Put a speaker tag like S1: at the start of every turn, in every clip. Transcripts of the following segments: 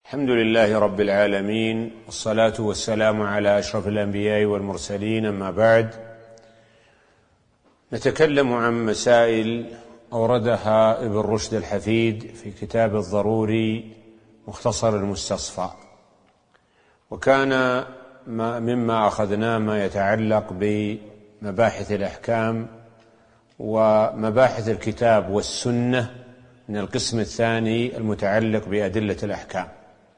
S1: الحمد لله رب العالمين، والصلاة والسلام على أشرف الأنبياء والمرسلين، أما بعد. نتكلم عن مسائل أوردها ابن رشد الحفيد في كتاب الضروري مختصر المستصفى، وكان مما أخذناه ما يتعلق بمباحث الأحكام ومباحث الكتاب والسنة من القسم الثاني المتعلق بأدلة الأحكام.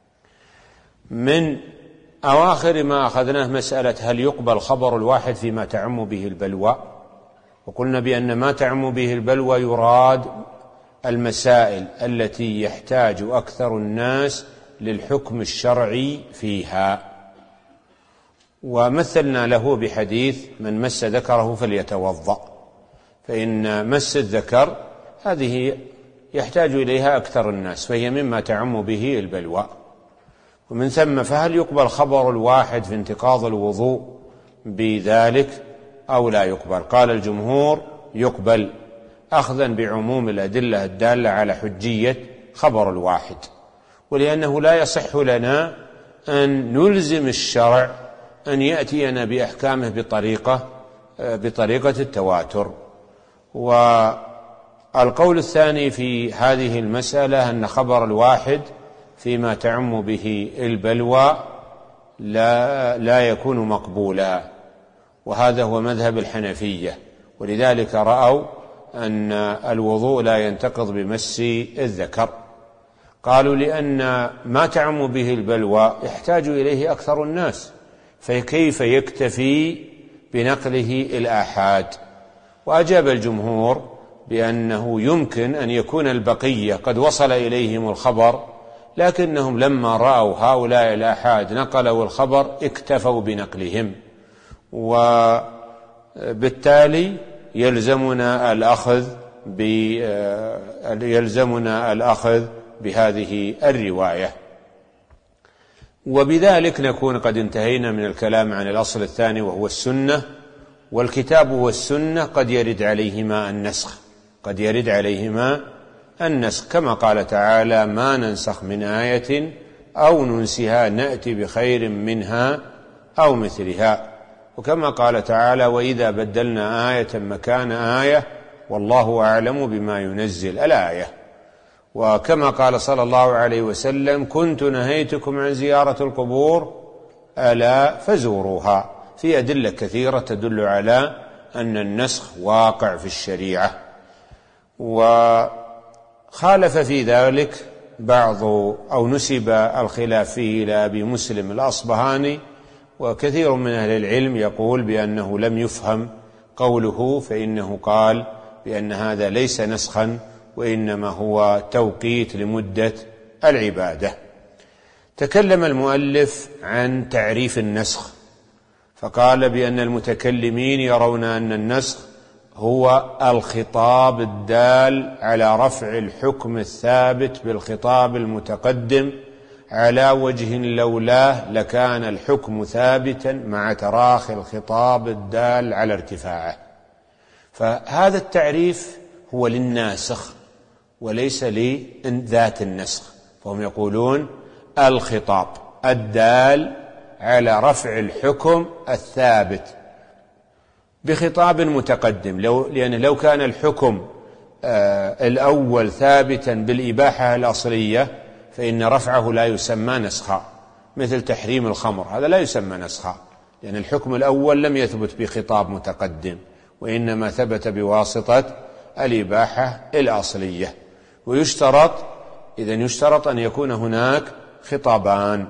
S1: من أواخر ما أخذناه مسألة هل يقبل خبر الواحد فيما تعم به البلوى، وقلنا بأن ما تعم به البلوى يراد المسائل التي يحتاج أكثر الناس للحكم الشرعي فيها، ومثلنا له بحديث من مس ذكره فليتوضأ، فإن مس الذكر هذه يحتاج إليها أكثر الناس، فهي مما تعم به البلوى. ومن ثم فهل يقبل خبر الواحد في انتقاض الوضوء بذلك أو لا يقبل؟ قال الجمهور يقبل، أخذا بعموم الأدلة الدالة على حجية خبر الواحد، ولأنه لا يصح لنا أن نلزم الشرع أن يأتينا بأحكامه بطريقة التواتر. والقول الثاني في هذه المسألة أن خبر الواحد فيما تعم به البلوى لا يكون مقبولا، وهذا هو مذهب الحنفية، ولذلك رأوا أن الوضوء لا ينتقض بمس الذكر. قالوا لأن ما تعم به البلوى يحتاج إليه أكثر الناس، فكيف يكتفي بنقله الآحاد؟ وأجاب الجمهور بأنه يمكن أن يكون البقية قد وصل إليهم الخبر، لكنهم لما رأوا هؤلاء الآحاد نقلوا الخبر اكتفوا بنقلهم، وبالتالي يلزمنا الأخذ بهذه الرواية. وبذلك نكون قد انتهينا من الكلام عن الأصل الثاني وهو السنة. والكتاب والسنة قد يرد عليهما النسخ، كما قال تعالى ما ننسخ من آية أو ننسها نأتي بخير منها أو مثلها، وكما قال تعالى وإذا بدلنا آية مكان آية والله أعلم بما ينزل الآية. وكما قال صلى الله عليه وسلم كنت نهيتكم عن زيارة القبور ألا فزوروها، في أدلة كثيرة تدل على أن النسخ واقع في الشريعة. وخالف في ذلك أو نسب الخلاف فيه إلى أبي مسلم الأصبهاني، وكثير من أهل العلم يقول بأنه لم يفهم قوله، فإنه قال بأن هذا ليس نسخا وإنما هو توقيت لمدة العبادة. تكلم المؤلف عن تعريف النسخ، فقال بأن المتكلمين يرون أن النسخ هو الخطاب الدال على رفع الحكم الثابت بالخطاب المتقدم على وجه لولاه لكان الحكم ثابتا مع تراخي الخطاب الدال على ارتفاعه. فهذا التعريف هو للناسخ وليس لذات النسخ، فهم يقولون الخطاب الدال على رفع الحكم الثابت بخطاب متقدم، لأن لو كان الحكم الأول ثابتا بالإباحة الأصلية فإن رفعه لا يسمى نسخا، مثل تحريم الخمر، هذا لا يسمى نسخا، لأن الحكم الأول لم يثبت بخطاب متقدم وإنما ثبت بواسطة الإباحة الأصلية. يشترط أن يكون هناك خطابان،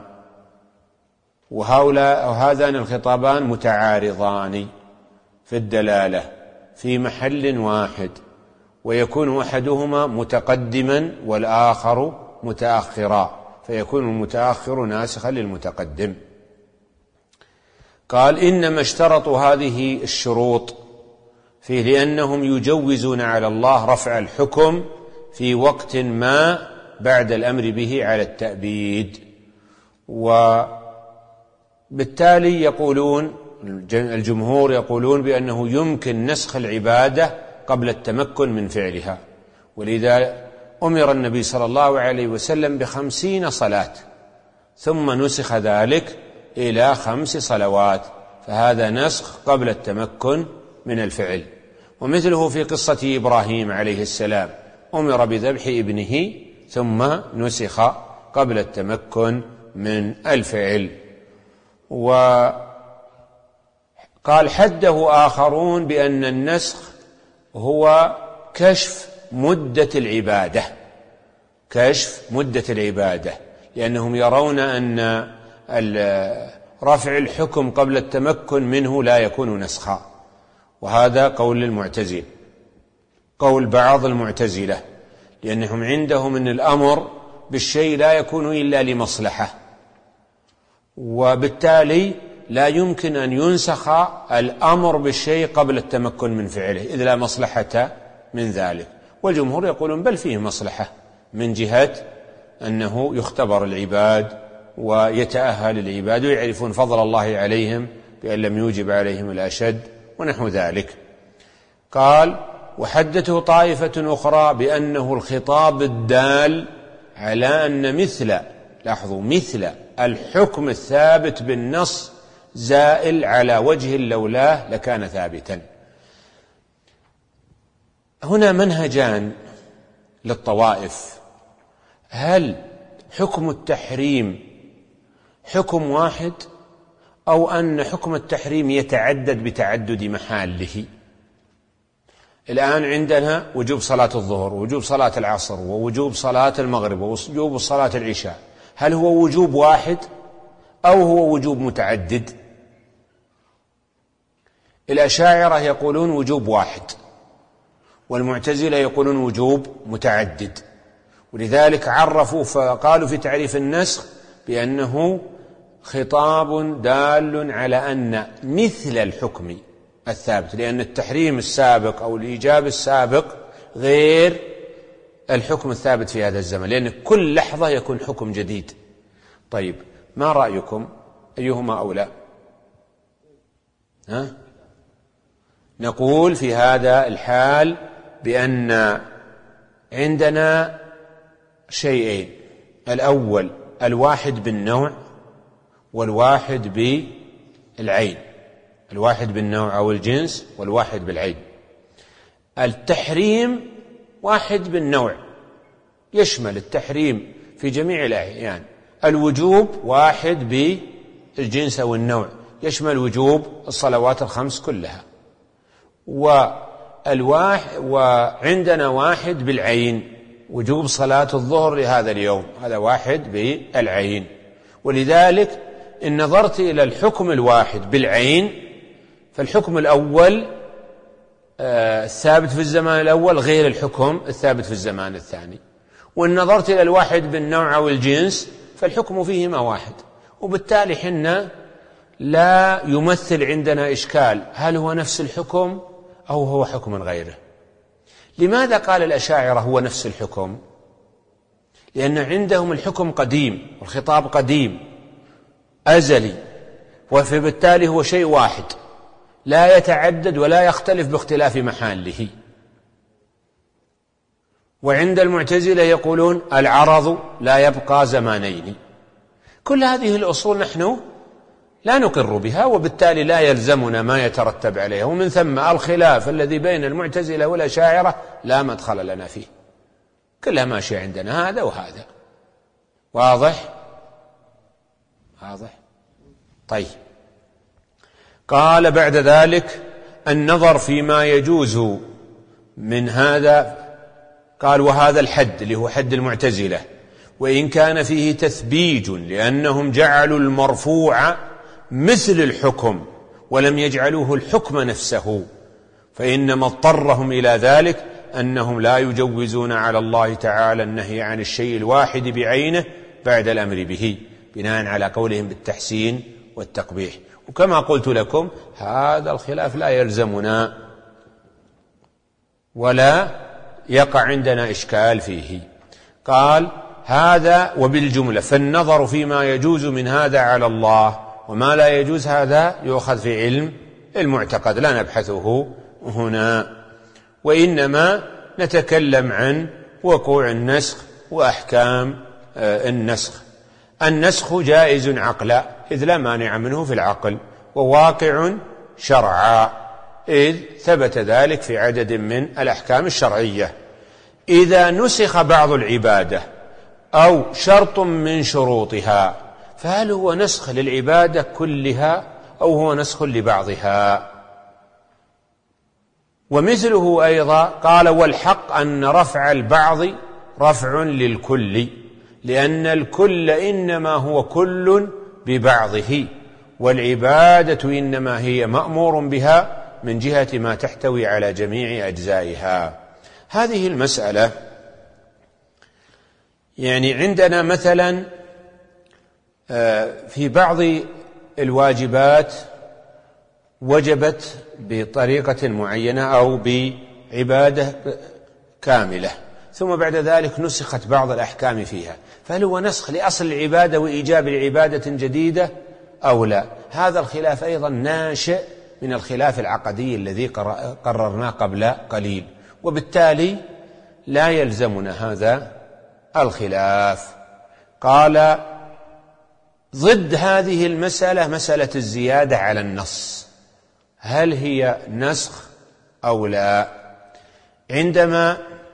S1: وهذان الخطابان متعارضان في الدلالة في محل واحد، ويكون أحدهما متقدما والآخر متأخرا، فيكون المتأخر ناسخا للمتقدم. قال إنما اشترطوا هذه الشروط فيه لأنهم يجوزون على الله رفع الحكم في وقت ما بعد الأمر به على التأبيد، وبالتالي يقولون الجمهور يقولون بأنه يمكن نسخ العبادة قبل التمكن من فعلها، ولذا أمر النبي صلى الله عليه وسلم ب50 صلاة ثم نسخ ذلك إلى 5 صلوات، فهذا نسخ قبل التمكن من الفعل. ومثله في قصة إبراهيم عليه السلام، أمر بذبح ابنه ثم نسخ قبل التمكن من الفعل. وقال حده آخرون بأن النسخ هو كشف مدة العبادة، كشف مدة العبادة، لأنهم يرون أن رفع الحكم قبل التمكن منه لا يكون نسخا، وهذا قول المعتزلة، قول بعض المعتزلة، لأنهم عندهم أن الأمر بالشيء لا يكون إلا لمصلحة، وبالتالي لا يمكن أن ينسخ الأمر بالشيء قبل التمكن من فعله إذ لا مصلحة من ذلك. والجمهور يقولون بل فيه مصلحة من جهة أنه يختبر العباد ويتأهل العباد ويعرفون فضل الله عليهم بأن لم يوجب عليهم الأشد ونحو ذلك. قال وحدته طائفة أخرى بأنه الخطاب الدال على أن مثل الحكم الثابت بالنص زائل على وجه لولاه لكان ثابتا. هنا منهجان للطوائف: هل حكم التحريم حكم واحد، أو أن حكم التحريم يتعدد بتعدد محاله؟ الآن عندنا وجوب صلاة الظهر، ووجوب صلاة العصر، ووجوب صلاة المغرب، ووجوب صلاة العشاء، هل هو وجوب واحد أو هو وجوب متعدد؟ الأشاعرة يقولون وجوب واحد، والمعتزلة يقولون وجوب متعدد، ولذلك عرفوا فقالوا في تعريف النسخ بأنه خطاب دال على أن مثل الحكم الثابت، لأن التحريم السابق أو الإيجاب السابق غير الحكم الثابت في هذا الزمن، لأن كل لحظة يكون حكم جديد. طيب ما رأيكم أيهما أولى؟ نقول في هذا الحال بأن عندنا شيئين: الأول الواحد بالنوع، والواحد بالعين، الواحد بالنوع أو الجنس والواحد بالعين. التحريم واحد بالنوع، يشمل التحريم في جميع الأحيان. الوجوب واحد بالجنس أو النوع، يشمل وجوب الصلوات الخمس كلها. وعندنا واحد بالعين، وجوب صلاة الظهر لهذا اليوم، هذا واحد بالعين. ولذلك إن نظرت إلى الحكم الواحد بالعين فالحكم الأول الثابت في الزمان الأول غير الحكم الثابت في الزمان الثاني، وإن نظرت إلى الواحد بالنوع أو الجنس فالحكم فيهما واحد، وبالتالي حنا لا يمثل عندنا إشكال هل هو نفس الحكم أو هو حكم غيره. لماذا قال الأشاعرة هو نفس الحكم؟ لأن عندهم الحكم قديم والخطاب قديم أزلي، وبالتالي هو شيء واحد لا يتعدد ولا يختلف باختلاف محاله. وعند المعتزلة يقولون العرض لا يبقى زمانين. كل هذه الأصول نحن لا نقر بها، وبالتالي لا يلزمنا ما يترتب عليها، ومن ثم الخلاف الذي بين المعتزلة والأشاعرة لا مدخل لنا فيه، كلها ماشية عندنا هذا وهذا. واضح؟ طيب. قال بعد ذلك النظر فيما يجوز من هذا، قال وهذا الحد اللي هو حد المعتزلة وإن كان فيه تثبيج لأنهم جعلوا المرفوع مثل الحكم ولم يجعلوه الحكم نفسه، فإنما اضطرهم إلى ذلك أنهم لا يجوزون على الله تعالى النهي عن الشيء الواحد بعينه بعد الأمر به، بناء على قولهم بالتحسين والتقبيح. وكما قلت لكم هذا الخلاف لا يلزمنا ولا يقع عندنا إشكال فيه. قال هذا وبالجملة فالنظر فيما يجوز من هذا على الله، وما لا يجوز هذا يؤخذ في علم المعتقد لا نبحثه هنا، وإنما نتكلم عن وقوع النسخ وأحكام النسخ. النسخ جائز عقلا، إذ لا مانع منه في العقل، وواقع شرعا، إذ ثبت ذلك في عدد من الأحكام الشرعية. إذا نسخ بعض العبادة أو شرط من شروطها، فهل هو نسخ للعبادة كلها أو هو نسخ لبعضها؟ ومثله أيضا قال: والحق أن رفع البعض رفع للكل، لأن الكل إنما هو كل ببعضه، والعبادة إنما هي مأمور بها من جهة ما تحتوي على جميع أجزائها. هذه المسألة يعني عندنا مثلا في بعض الواجبات وجبت بطريقة معينة أو بعبادة كاملة، ثم بعد ذلك نسخت بعض الأحكام فيها، فهل هو نسخ لأصل العبادة وإيجاب العبادة جديدة أو لا؟ هذا الخلاف أيضا ناشئ من الخلاف العقدي الذي قررناه قبل قليل، وبالتالي لا يلزمنا هذا الخلاف. قال: ضد هذه المسألة مسألة الزيادة على النص، هل هي نسخ أو لا؟ عندما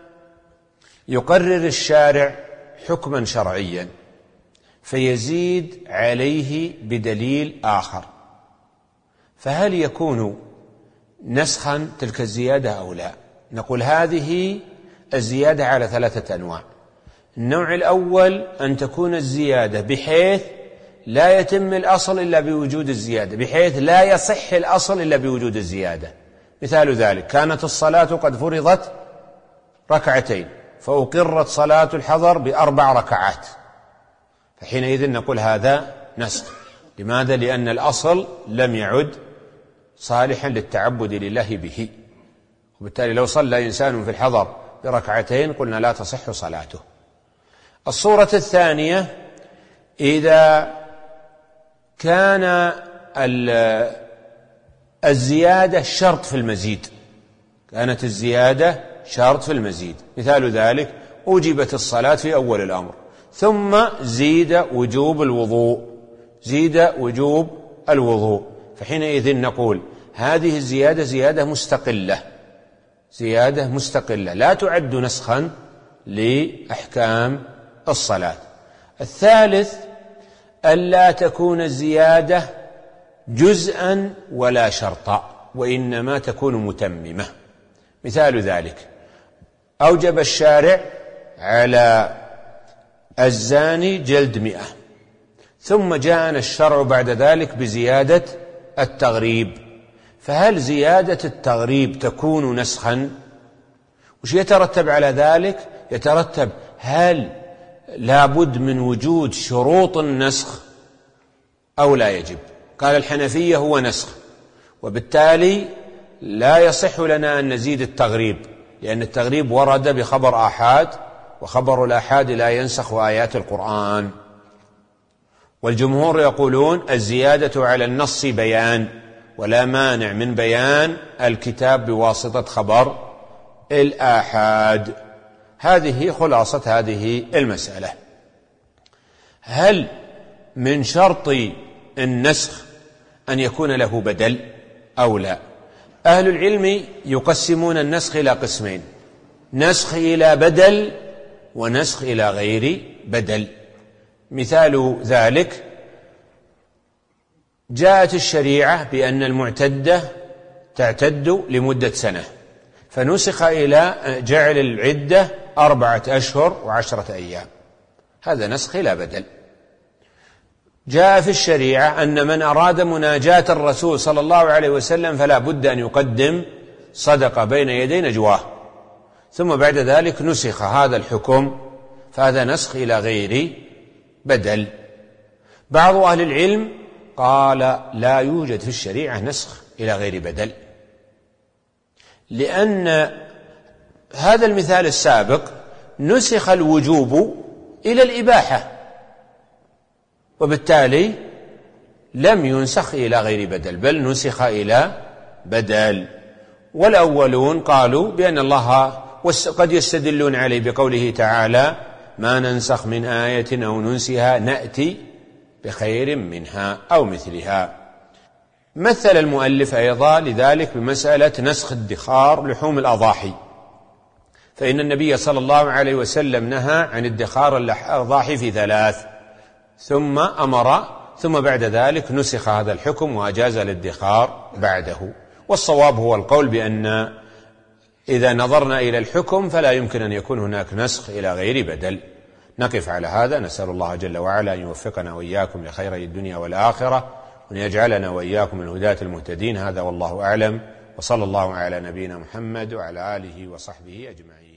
S1: يقرر الشارع حكما شرعيا فيزيد عليه بدليل آخر، فهل يكون نسخا تلك الزيادة أو لا؟ نقول هذه الزيادة على 3 أنواع. النوع الأول أن تكون الزيادة بحيث لا يتم الأصل إلا بوجود الزيادة، بحيث لا يصح الأصل إلا بوجود الزيادة. مثال ذلك: كانت الصلاة قد فرضت 2 فأقرت صلاة الحضر ب4 ركعات، فحينئذ نقول هذا نسخ. لماذا؟ لأن الأصل لم يعد صالحا للتعبد لله به، وبالتالي لو صلى إنسان في الحضر ب2 قلنا لا تصح صلاته. الصورة الثانية: إذا كان الزيادة شرط في المزيد، كانت الزيادة شرط في المزيد، مثال ذلك: أوجبت الصلاة في أول الأمر ثم زيد وجوب الوضوء، زيد وجوب الوضوء، فحينئذ نقول هذه الزيادة زيادة مستقلة، زيادة مستقلة لا تعد نسخا لأحكام الصلاة. الثالث: ألا تكون الزيادة جزءا ولا شرطا، وإنما تكون متممة. مثال ذلك: أوجب الشارع على الزاني جلد 100، ثم جاءنا الشرع بعد ذلك بزيادة التغريب، فهل زيادة التغريب تكون نسخا؟ وش يترتب على ذلك؟ يترتب هل لابد من وجود شروط النسخ أو لا يجب؟ قال الحنفية هو نسخ، وبالتالي لا يصح لنا أن نزيد التغريب، لأن التغريب ورد بخبر آحاد، وخبر الآحاد لا ينسخ آيات القرآن. والجمهور يقولون الزيادة على النص بيان، ولا مانع من بيان الكتاب بواسطة خبر الآحاد. هذه خلاصة هذه المسألة. هل من شرط النسخ أن يكون له بدل أو لا؟ أهل العلم يقسمون النسخ إلى قسمين: نسخ إلى بدل ونسخ إلى غير بدل. مثال ذلك: جاءت الشريعة بأن المعتدة تعتد لمدة 1 سنة، فنسخ إلى جعل العدة 4 أشهر و10 أيام، هذا نسخ إلى بدل. جاء في الشريعة أن من أراد مناجاة الرسول صلى الله عليه وسلم فلا بد أن يقدم صدقة بين يدي نجواه، ثم بعد ذلك نسخ هذا الحكم، فهذا نسخ إلى غير بدل. بعض أهل العلم قال لا يوجد في الشريعة نسخ إلى غير بدل، لأن هذا المثال السابق نسخ الوجوب إلى الإباحة، وبالتالي لم ينسخ إلى غير بدل، بل نسخ إلى بدل. والأولون قالوا بأن الله قد يستدلون عليه بقوله تعالى: ما ننسخ من آية أو ننسها نأتي بخير منها أو مثلها. مثل المؤلف أيضا لذلك بمسألة نسخ ادخار لحوم الأضاحي، فإن النبي صلى الله عليه وسلم نهى عن ادخار الأضاحي في 3 ثم بعد ذلك نسخ هذا الحكم وأجاز الادخار بعده. والصواب هو القول بأن إذا نظرنا إلى الحكم فلا يمكن أن يكون هناك نسخ إلى غير بدل. نقف على هذا، نسأل الله جل وعلا أن يوفقنا وإياكم لخيري الدنيا والآخرة، وأن يجعلنا وإياكم من الهداة المهتدين. هذا والله أعلم، وصلى الله على نبينا محمد وعلى آله وصحبه أجمعين.